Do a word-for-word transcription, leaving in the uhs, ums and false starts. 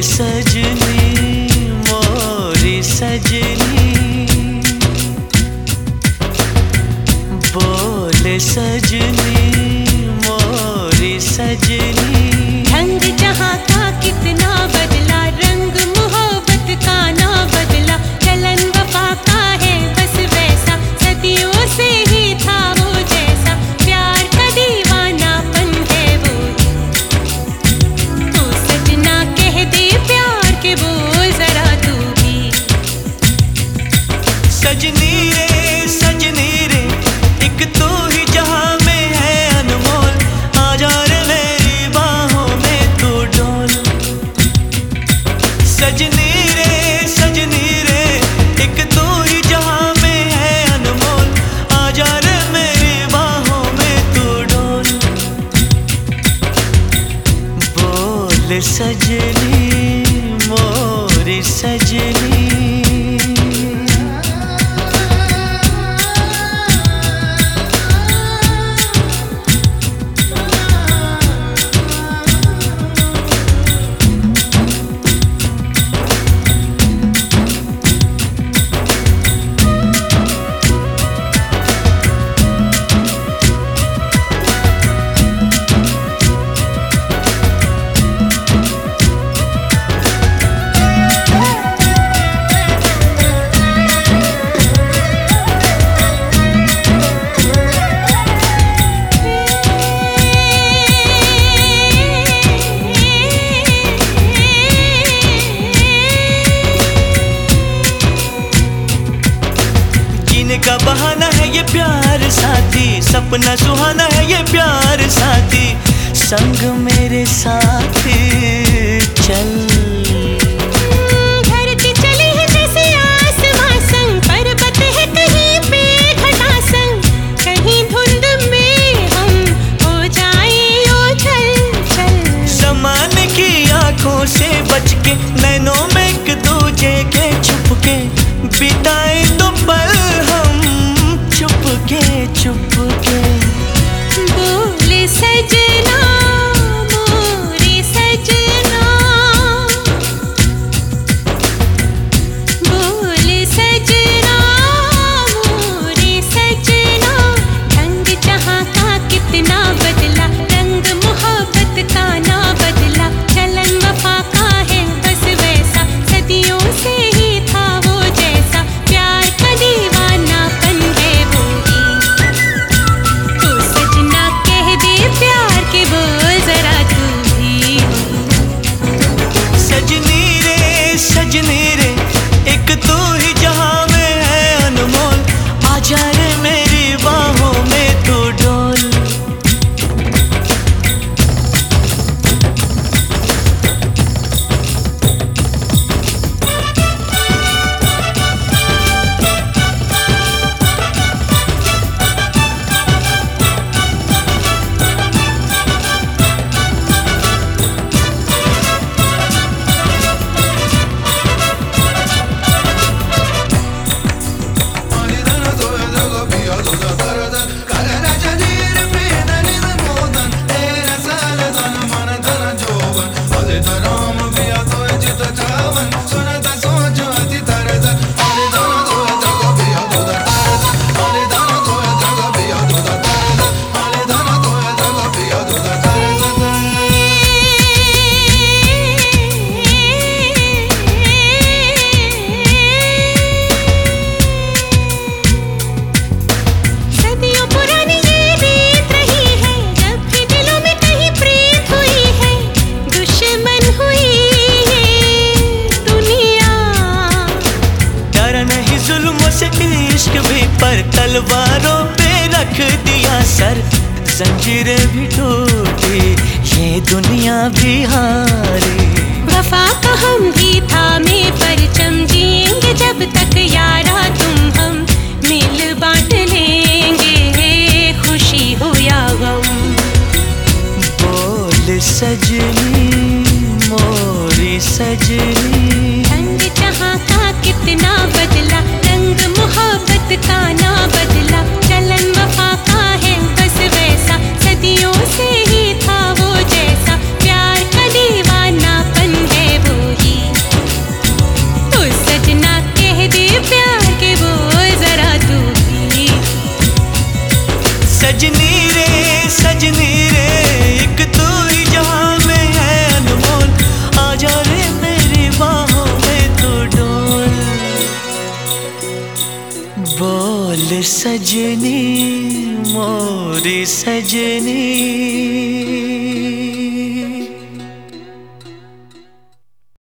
सजनी मोरी सजनी, बोले सजनी मोरी सजनी। ढंग जहाँ का कितना बदला, रंग मोहब्बत का ना बदला, चलन वफा का है बस वैसा, सदियों से ही था वो जैसा, प्यार का दीवानापन है वो। तू सजना कह दे प्यार के बोल जरा तू भी। सजनी रे सजनी रे, एक तू ही जहां में है अनमोल, आजा रे मेरी बाहों में तू डोल। सजनी रे सजनी रे, एक तू ही जहां में है अनमोल, आजा रे मेरी बाहों में तू डोल। बोल सजनी मोरी सजनी। का बहाना है ये प्यार साथी, सपना सुहाना है ये प्यार साथी, संग मेरे साथी चल। धरती चली है जैसे आसमां संग, पर्वत है कहीं पे घटा संग, कहीं धुंध में हम हो जाए ओझल चल। ज़माने की आंखों से बच के, नैनों में एक दूजे के छुप के, बिताए तो पल हम चुपके चुपके। बोले सजना मोरे सजना, बोले सजना मोरे सजना। ढंग जहाँ का कितना बदला, रंग मोहब्बत का ना बदला, चलन वफा का है बस वैसा, सदियों से ही था वो जैसा, प्यार का दीवानापन है वो ही। तू सजना कह दे प्यार के बोल जरा तू भी। सजनी रे सजनी रे, एक तू ही जहां में है अनमोल, आजा रे मेरी बाहों में तू डोल। इश्क भी पर तलवारों पे रख दिया सर, जंजीरें भी टूटी ये दुनिया भी हारी। वफा का हम भी थामे परचम, जिएंगे जब तक यारा तुम हम, मिल बांट लेंगे खुशी हो या गम। बोल सजनी मोरी सजनी, ढंग जहाँ का कितना बदला, रंग मोहब्बत का ना बदला, चलन वफा का है बस वैसा, सदियों से ही था वो जैसा, प्यार का दीवानापन है वो। सजनी रे सजनी रे, एक तू ही जहां में है अनमोल, आजा रे मेरी बाहों में तू डोल। बोल सजनी मोरी सजनी।